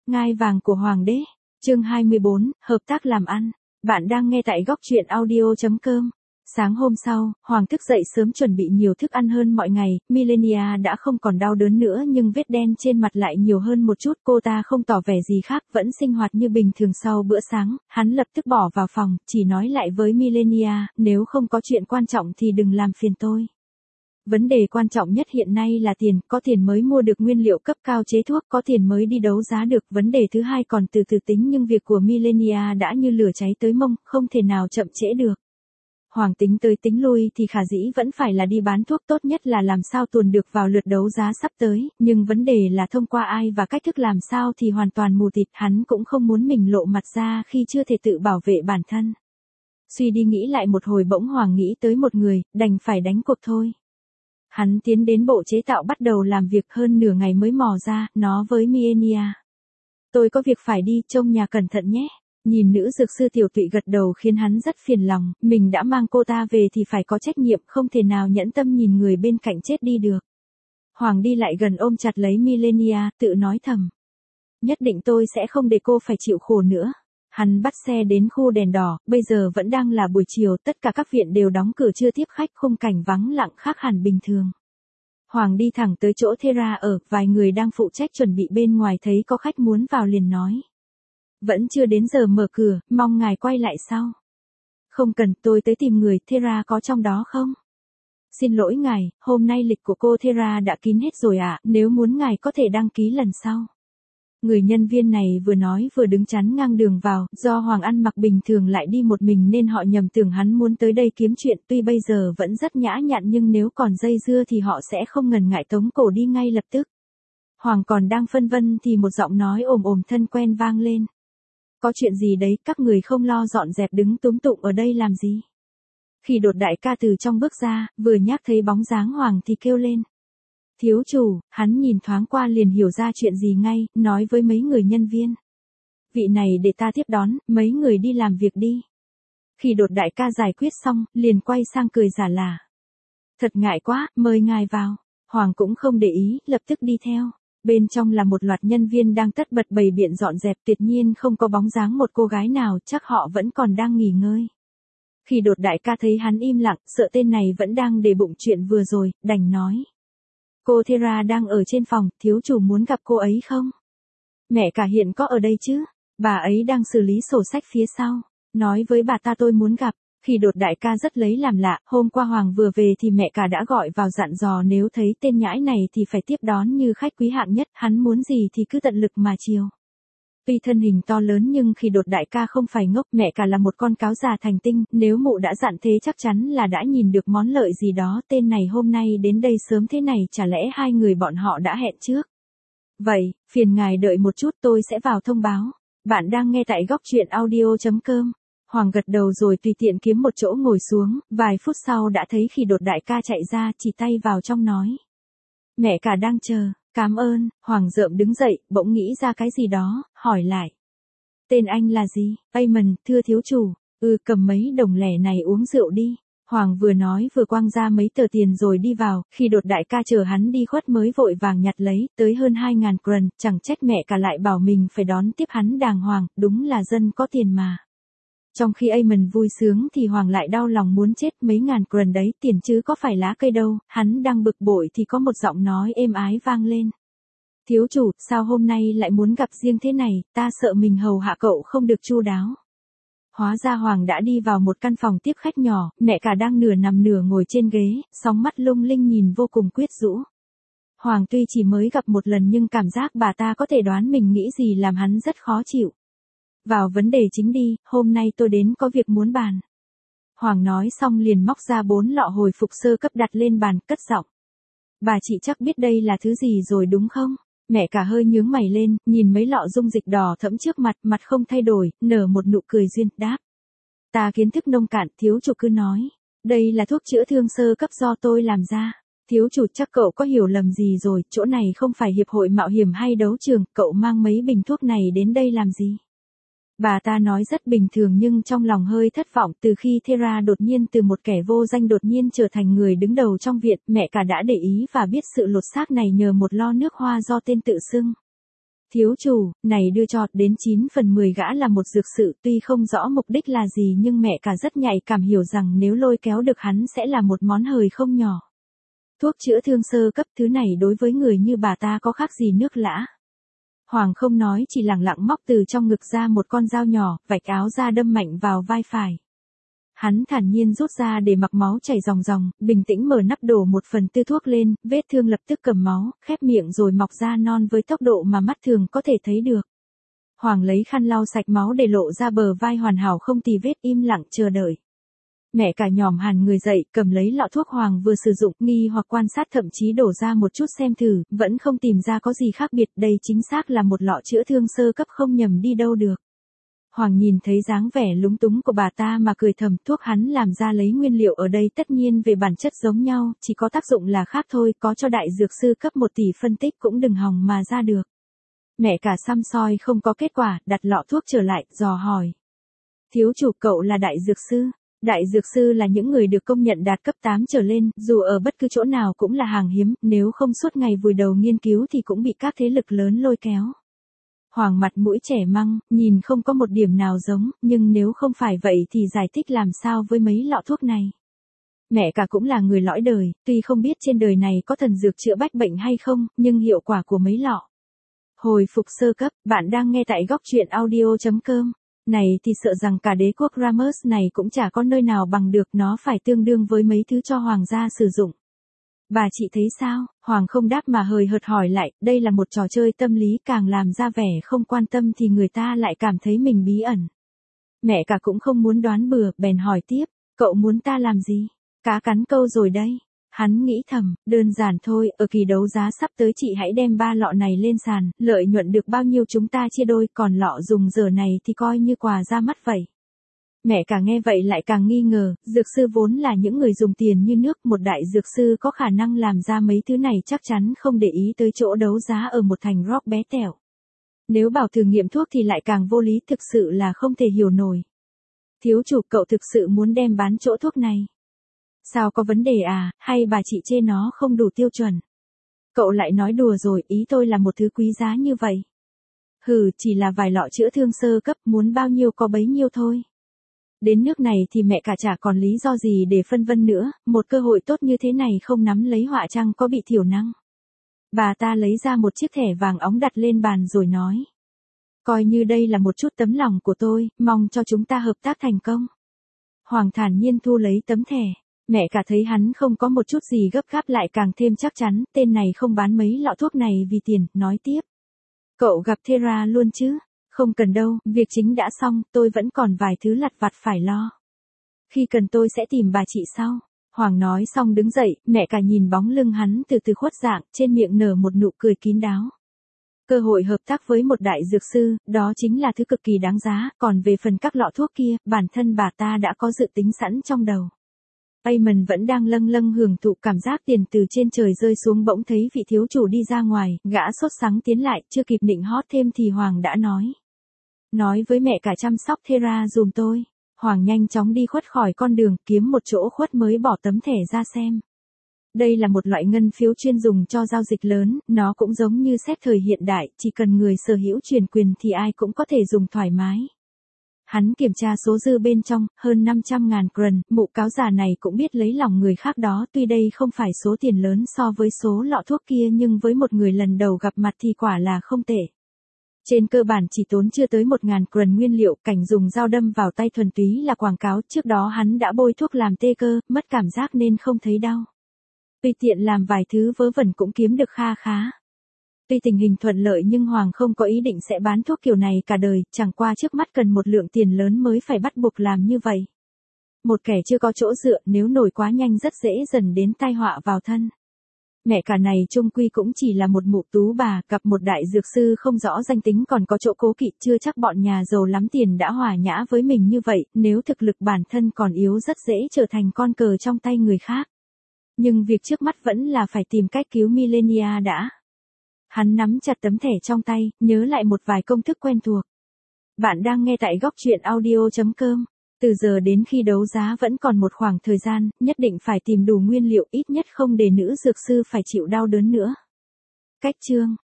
Ngai vàng của Hoàng đế. Chương 24, hợp tác làm ăn. Bạn đang nghe tại góc truyện audio.com. Sáng hôm sau, Hoàng thức dậy sớm chuẩn bị nhiều thức ăn hơn mọi ngày, Millenia đã không còn đau đớn nữa nhưng vết đen trên mặt lại nhiều hơn một chút. Cô ta không tỏ vẻ gì khác, vẫn sinh hoạt như bình thường. Sau bữa sáng, hắn lập tức bỏ vào phòng, chỉ nói lại với Millenia, nếu không có chuyện quan trọng thì đừng làm phiền tôi. Vấn đề quan trọng nhất hiện nay là tiền, có tiền mới mua được nguyên liệu cấp cao chế thuốc, có tiền mới đi đấu giá được. Vấn đề thứ hai còn từ từ tính nhưng việc của Millenia đã như lửa cháy tới mông, không thể nào chậm trễ được. Hoàng tính tới tính lui thì khả dĩ vẫn phải là đi bán thuốc, tốt nhất là làm sao tuồn được vào lượt đấu giá sắp tới, nhưng vấn đề là thông qua ai và cách thức làm sao thì hoàn toàn mù tịt. Hắn cũng không muốn mình lộ mặt ra khi chưa thể tự bảo vệ bản thân. Suy đi nghĩ lại một hồi bỗng Hoàng nghĩ tới một người, đành phải đánh cuộc thôi. Hắn tiến đến bộ chế tạo bắt đầu làm việc, hơn nửa ngày mới mò ra, nó với Millenia. Tôi có việc phải đi, trông nhà cẩn thận nhé. Nhìn nữ dược sư tiểu tụy gật đầu khiến hắn rất phiền lòng, mình đã mang cô ta về thì phải có trách nhiệm, không thể nào nhẫn tâm nhìn người bên cạnh chết đi được. Hoàng đi lại gần ôm chặt lấy Millenia, tự nói thầm. Nhất định tôi sẽ không để cô phải chịu khổ nữa. Hắn bắt xe đến khu đèn đỏ, bây giờ vẫn đang là buổi chiều, tất cả các viện đều đóng cửa chưa tiếp khách, khung cảnh vắng lặng khác hẳn bình thường. Hoàng đi thẳng tới chỗ Thera ở, vài người đang phụ trách chuẩn bị bên ngoài thấy có khách muốn vào liền nói. Vẫn chưa đến giờ mở cửa, mong ngài quay lại sau. Không cần, tôi tới tìm người, Thera có trong đó không? Xin lỗi ngài, hôm nay lịch của cô Thera đã kín hết rồi ạ, nếu muốn ngài có thể đăng ký lần sau. Người nhân viên này vừa nói vừa đứng chắn ngang đường vào, do Hoàng ăn mặc bình thường lại đi một mình nên họ nhầm tưởng hắn muốn tới đây kiếm chuyện, tuy bây giờ vẫn rất nhã nhặn nhưng nếu còn dây dưa thì họ sẽ không ngần ngại tống cổ đi ngay lập tức. Hoàng còn đang phân vân thì một giọng nói ồm ồm thân quen vang lên. Có chuyện gì đấy, các người không lo dọn dẹp đứng túm tụm ở đây làm gì? Khi Đột đại ca từ trong bước ra, vừa nhắc thấy bóng dáng Hoàng thì kêu lên. Thiếu chủ, hắn nhìn thoáng qua liền hiểu ra chuyện gì ngay, nói với mấy người nhân viên. Vị này để ta tiếp đón, mấy người đi làm việc đi. Khi Đột đại ca giải quyết xong, liền quay sang cười giả lả. Thật ngại quá, mời ngài vào. Hoàng cũng không để ý, lập tức đi theo. Bên trong là một loạt nhân viên đang tất bật bày biện dọn dẹp, tuyệt nhiên không có bóng dáng một cô gái nào, chắc họ vẫn còn đang nghỉ ngơi. Khi Đột đại ca thấy hắn im lặng, sợ tên này vẫn đang để bụng chuyện vừa rồi, đành nói. Cô Thera đang ở trên phòng, thiếu chủ muốn gặp cô ấy không? Mẹ cả hiện có ở đây chứ? Bà ấy đang xử lý sổ sách phía sau. Nói với bà ta tôi muốn gặp. Khi Đột đại ca rất lấy làm lạ, hôm qua Hoàng vừa về thì mẹ cả đã gọi vào dặn dò nếu thấy tên nhãi này thì phải tiếp đón như khách quý hạng nhất, hắn muốn gì thì cứ tận lực mà chiều. Tuy thân hình to lớn nhưng Khi Đột đại ca không phải ngốc, mẹ cả là một con cáo già thành tinh, nếu mụ đã dặn thế chắc chắn là đã nhìn được món lợi gì đó. Tên này hôm nay đến đây sớm thế này, chả lẽ hai người bọn họ đã hẹn trước? Vậy, phiền ngài đợi một chút, tôi sẽ vào thông báo. Bạn đang nghe tại góc truyện audio.com. Hoàng gật đầu rồi tùy tiện kiếm một chỗ ngồi xuống, vài phút sau đã thấy Khi Đột đại ca chạy ra, chỉ tay vào trong nói. Mẹ cả đang chờ. Cảm ơn. Hoàng rợm đứng dậy, bỗng nghĩ ra cái gì đó, hỏi lại. Tên anh là gì? Amon, thưa thiếu chủ. Cầm mấy đồng lẻ này uống rượu đi. Hoàng vừa nói vừa quăng ra mấy tờ tiền rồi đi vào, Khi Đột đại ca chờ hắn đi khuất mới vội vàng nhặt lấy, tới hơn 2.000 kron, chẳng trách mẹ cả lại bảo mình phải đón tiếp hắn đàng hoàng, đúng là dân có tiền mà. Trong khi Amon vui sướng thì Hoàng lại đau lòng muốn chết, mấy ngàn kron đấy, tiền chứ có phải lá cây đâu. Hắn đang bực bội thì có một giọng nói êm ái vang lên. Thiếu chủ, sao hôm nay lại muốn gặp riêng thế này, ta sợ mình hầu hạ cậu không được chu đáo. Hóa ra Hoàng đã đi vào một căn phòng tiếp khách nhỏ, mẹ cả đang nửa nằm nửa ngồi trên ghế, sóng mắt lung linh nhìn vô cùng quyến rũ. Hoàng tuy chỉ mới gặp một lần nhưng cảm giác bà ta có thể đoán mình nghĩ gì làm hắn rất khó chịu. Vào vấn đề chính đi, hôm nay tôi đến có việc muốn bàn. Hoàng nói xong liền móc ra 4 lọ hồi phục sơ cấp đặt lên bàn, cất giọng. Bà chị chắc biết đây là thứ gì rồi đúng không? Mẹ cả hơi nhướng mày lên, nhìn mấy lọ dung dịch đỏ thẫm trước mặt, mặt không thay đổi, nở một nụ cười duyên, đáp. Ta kiến thức nông cạn, thiếu chủ cứ nói. Đây là thuốc chữa thương sơ cấp do tôi làm ra. Thiếu chủ chắc cậu có hiểu lầm gì rồi, chỗ này không phải hiệp hội mạo hiểm hay đấu trường, cậu mang mấy bình thuốc này đến đây làm gì? Bà ta nói rất bình thường nhưng trong lòng hơi thất vọng, từ khi Thera đột nhiên từ một kẻ vô danh đột nhiên trở thành người đứng đầu trong viện, mẹ cả đã để ý và biết sự lột xác này nhờ một lo nước hoa do tên tự xưng. Thiếu chủ, này đưa cho, đến 9 phần 10 gã là một dược sự, tuy không rõ mục đích là gì nhưng mẹ cả rất nhạy cảm hiểu rằng nếu lôi kéo được hắn sẽ là một món hời không nhỏ. Thuốc chữa thương sơ cấp thứ này đối với người như bà ta có khác gì nước lã. Hoàng không nói chỉ lẳng lặng móc từ trong ngực ra một con dao nhỏ, vạch áo ra đâm mạnh vào vai phải. Hắn thản nhiên rút ra để mặc máu chảy ròng ròng, bình tĩnh mở nắp đổ 1/4 thuốc lên, vết thương lập tức cầm máu, khép miệng rồi mọc ra non với tốc độ mà mắt thường có thể thấy được. Hoàng lấy khăn lau sạch máu để lộ ra bờ vai hoàn hảo không tì vết, im lặng chờ đợi. Mẹ cả nhòm hẳn người dậy, cầm lấy lọ thuốc Hoàng vừa sử dụng, nghi hoặc quan sát thậm chí đổ ra một chút xem thử, vẫn không tìm ra có gì khác biệt, đây chính xác là một lọ chữa thương sơ cấp không nhầm đi đâu được. Hoàng nhìn thấy dáng vẻ lúng túng của bà ta mà cười thầm, thuốc hắn làm ra lấy nguyên liệu ở đây tất nhiên về bản chất giống nhau, chỉ có tác dụng là khác thôi, có cho đại dược sư cấp 1 tỷ phân tích cũng đừng hòng mà ra được. Mẹ cả xăm soi không có kết quả, đặt lọ thuốc trở lại, dò hỏi. Thiếu chủ, cậu là đại dược sư? Đại dược sư là những người được công nhận đạt cấp 8 trở lên, dù ở bất cứ chỗ nào cũng là hàng hiếm, nếu không suốt ngày vùi đầu nghiên cứu thì cũng bị các thế lực lớn lôi kéo. Hoàng mặt mũi trẻ măng, nhìn không có một điểm nào giống, nhưng nếu không phải vậy thì giải thích làm sao với mấy lọ thuốc này. Mẹ cả cũng là người lõi đời, tuy không biết trên đời này có thần dược chữa bách bệnh hay không, nhưng hiệu quả của mấy lọ. Hồi phục sơ cấp, bạn đang nghe tại góc truyện audio.com. Này thì sợ rằng cả đế quốc Ramos này cũng chả có nơi nào bằng được, nó phải tương đương với mấy thứ cho hoàng gia sử dụng. Bà chị thấy sao? Hoàng không đáp mà hời hợt hỏi lại, đây là một trò chơi tâm lý, càng làm ra vẻ không quan tâm thì người ta lại cảm thấy mình bí ẩn. Mẹ cả cũng không muốn đoán bừa, bèn hỏi tiếp, cậu muốn ta làm gì? Cá cắn câu rồi đây. Hắn nghĩ thầm, đơn giản thôi, ở kỳ đấu giá sắp tới chị hãy đem 3 lọ này lên sàn, lợi nhuận được bao nhiêu chúng ta chia đôi, còn lọ dùng giờ này thì coi như quà ra mắt vậy. Mẹ cả nghe vậy lại càng nghi ngờ, dược sư vốn là những người dùng tiền như nước, một đại dược sư có khả năng làm ra mấy thứ này chắc chắn không để ý tới chỗ đấu giá ở một thành rock bé tẹo. Nếu bảo thử nghiệm thuốc thì lại càng vô lý, thực sự là không thể hiểu nổi. Thiếu chủ, cậu thực sự muốn đem bán chỗ thuốc này? Sao, có vấn đề à, hay bà chị chê nó không đủ tiêu chuẩn? Cậu lại nói đùa rồi, ý tôi là một thứ quý giá như vậy. Hừ, chỉ là vài lọ chữa thương sơ cấp, muốn bao nhiêu có bấy nhiêu thôi. Đến nước này thì mẹ cả chả còn lý do gì để phân vân nữa, một cơ hội tốt như thế này không nắm lấy họa chăng có bị thiểu năng. Bà ta lấy ra một chiếc thẻ vàng óng đặt lên bàn rồi nói. Coi như đây là một chút tấm lòng của tôi, mong cho chúng ta hợp tác thành công. Hoàng thản nhiên thu lấy tấm thẻ. Mẹ cả thấy hắn không có một chút gì gấp gáp lại càng thêm chắc chắn, tên này không bán mấy lọ thuốc này vì tiền, nói tiếp. Cậu gặp Thera luôn chứ? Không cần đâu, việc chính đã xong, tôi vẫn còn vài thứ lặt vặt phải lo. Khi cần tôi sẽ tìm bà chị sau. Hoàng nói xong đứng dậy, mẹ cả nhìn bóng lưng hắn từ từ khuất dạng, trên miệng nở một nụ cười kín đáo. Cơ hội hợp tác với một đại dược sư, đó chính là thứ cực kỳ đáng giá, còn về phần các lọ thuốc kia, bản thân bà ta đã có dự tính sẵn trong đầu. Eamon vẫn đang lâng lâng hưởng thụ cảm giác tiền từ trên trời rơi xuống, bỗng thấy vị thiếu chủ đi ra ngoài, gã sốt sắng tiến lại, chưa kịp nịnh hót thêm thì Hoàng đã nói. Nói với mẹ cả chăm sóc Thera dùm tôi. Hoàng nhanh chóng đi khuất khỏi con đường, kiếm một chỗ khuất mới bỏ tấm thẻ ra xem. Đây là một loại ngân phiếu chuyên dùng cho giao dịch lớn, nó cũng giống như séc thời hiện đại, chỉ cần người sở hữu truyền quyền thì ai cũng có thể dùng thoải mái. Hắn kiểm tra số dư bên trong, hơn 500.000 kron, mụ cáo già này cũng biết lấy lòng người khác đó, tuy đây không phải số tiền lớn so với số lọ thuốc kia nhưng với một người lần đầu gặp mặt thì quả là không tệ. Trên cơ bản chỉ tốn chưa tới 1.000 kron nguyên liệu, cảnh dùng dao đâm vào tay thuần túy là quảng cáo, trước đó hắn đã bôi thuốc làm tê cơ, mất cảm giác nên không thấy đau. Tuy tiện làm vài thứ vớ vẩn cũng kiếm được kha khá. Tuy tình hình thuận lợi nhưng Hoàng không có ý định sẽ bán thuốc kiểu này cả đời, chẳng qua trước mắt cần một lượng tiền lớn mới phải bắt buộc làm như vậy. Một kẻ chưa có chỗ dựa, nếu nổi quá nhanh rất dễ dần đến tai họa vào thân. Mẹ cả này chung quy cũng chỉ là một mụ tú bà, gặp một đại dược sư không rõ danh tính còn có chỗ cố kỵ, chưa chắc bọn nhà giàu lắm tiền đã hòa nhã với mình như vậy, nếu thực lực bản thân còn yếu rất dễ trở thành con cờ trong tay người khác. Nhưng việc trước mắt vẫn là phải tìm cách cứu Millenia đã. Hắn nắm chặt tấm thẻ trong tay, nhớ lại một vài công thức quen thuộc. Bạn đang nghe tại góc truyện audio.com. Từ giờ đến khi đấu giá vẫn còn một khoảng thời gian, nhất định phải tìm đủ nguyên liệu, ít nhất không để nữ dược sư phải chịu đau đớn nữa. Cách chương